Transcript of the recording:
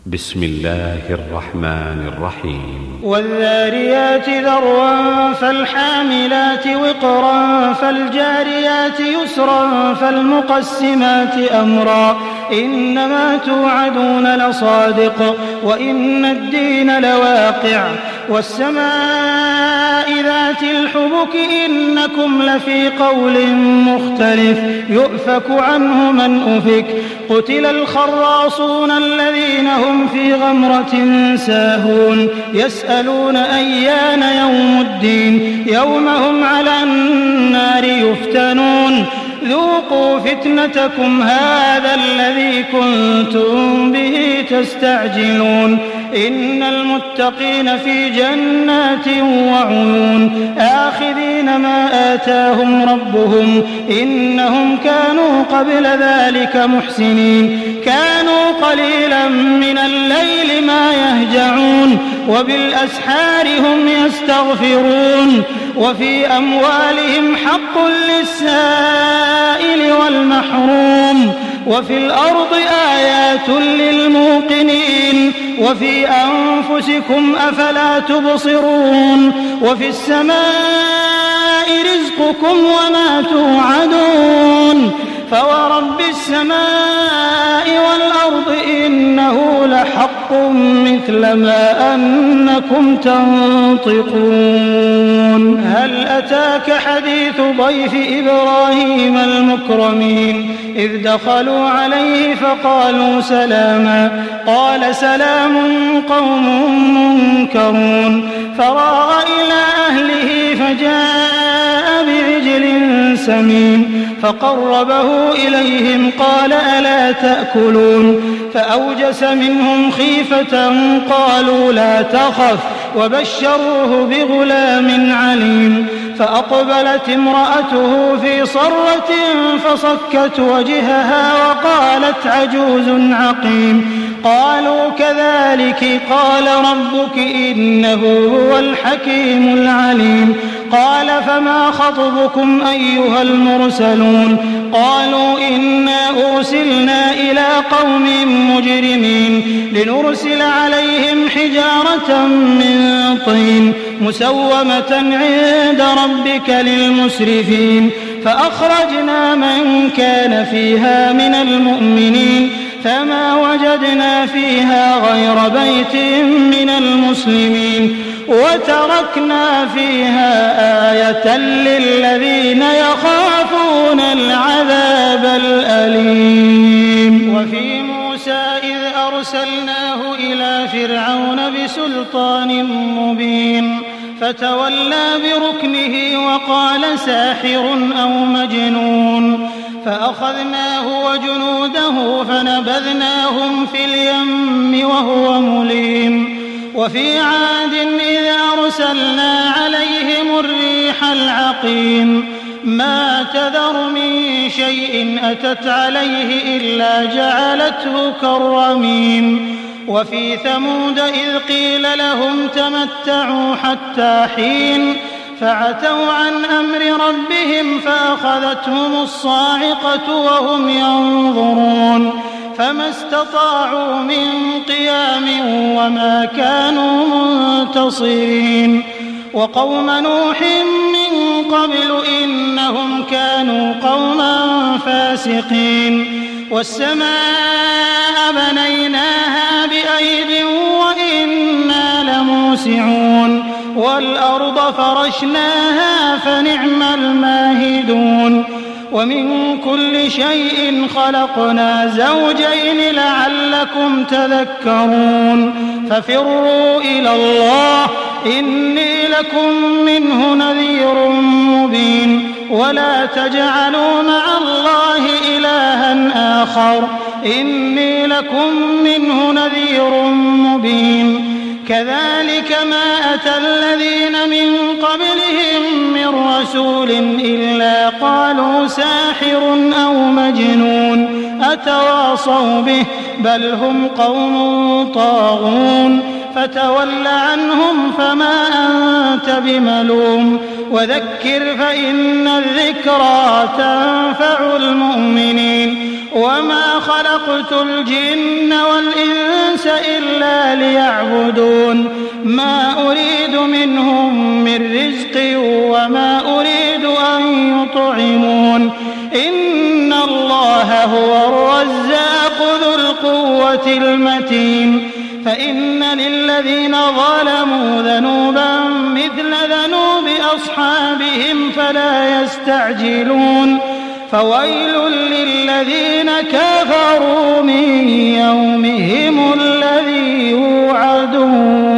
بسم الله الرحمن الرحيم والذاريات ذروا فالحاملات وقرا فالجاريات يسرا فالمقسمات أمرا إنما توعدون لصادق وإن الدين لواقع والسماء ذات الحبك إنكم لفي قول مختلف يؤفك عنه من أفك قتل الخراصون الذين هم في غمرة ساهون يسألون أيان يوم الدين يوم هم على النار يفتنون ذوقوا فتنتكم هذا الذي كنتم به تستعجلون إن المتقين في جنات وعيون آخذين ما آتاهم ربهم إنهم كانوا قبل ذلك محسنين كانوا قليلا من الليل ما يهجعون وبالأسحار هم يستغفرون وفي أموالهم حق للسائل والمحروم وفي الأرض آيات للموقنين وفي أنفسكم أفلا تبصرون وفي السماء رزقكم وما توعدون فورب السماء والأرض إنه لحق مثل ما أنكم تنطقون هل أتاك حديث ضيف إبراهيم المكرمين إذ دخلوا عليه فقالوا سلاما قال سلام قوم منكرون فراغ إلى أهله فجاء بعجل سمين فقربه إليهم قال ألا تأكلون فأوجس منهم خيفة قالوا لا تخف وبشروه بغلام عليم فأقبلت امرأته في صرة فصكت وجهها وقالت عجوز عقيم قالوا كذلك قال ربك إنه هو الحكيم العليم قال فما خطبكم أيها المرسلون قالوا إنا أرسلنا إلى قوم مجرمين لنرسل عليهم حجارة من طين مسومة عند ربك للمسرفين فأخرجنا من كان فيها من المؤمنين فما وجدنا فيها غير بيت من المسلمين وتركنا فيها آية للذين يخافون العذاب الأليم وفي موسى إذ أرسلناه إلى فرعون بسلطان مبين فتولى بركنه وقال ساحر أو مجنون فأخذناه وجنوده فنبذناهم في اليم وهو مليم وفي عاد إذ أرسلنا عليهم الريح العقيم ما تذر من شيء أتت عليه إلا جعلته كالرميم وفي ثمود إذ قيل لهم تمتعوا حتى حين فعتوا عن أمر ربهم فأخذتهم الصاعقة وهم ينظرون فما استطاعوا من قيام وما كانوا منتصرين وقوم نوح من قبل إنهم كانوا قوما فاسقين والسماء بنيناها بأيد وإنا لموسعون والأرض فرشناها فنعم الماهدون ومن كل شيء خلقنا زوجين لعلكم تذكرون ففروا إلى الله إني لكم منه نذير مبين ولا تجعلوا مع الله إلها آخر إني لكم منه نذير مبين كذلك ما أتى الذين من قبلهم من رسول إلا قالوا ساحر أو مجنون أتواصوا به بل هم قوم طاغون فتول عنهم فما أنت بملوم وذكر فإن الذكرى تنفع المؤمنين وما خلقت الجن والإنس إلا ليعبدون ما أريد منهم من رزق وما أريد أن يطعمون إن الله هو الرزاق ذو القوة المتين فإن للذين ظلموا ذنوبا مثل ذنوب أصحابهم فلا يستعجلون فويل للذين كفروا من يومهم الذي يوعدون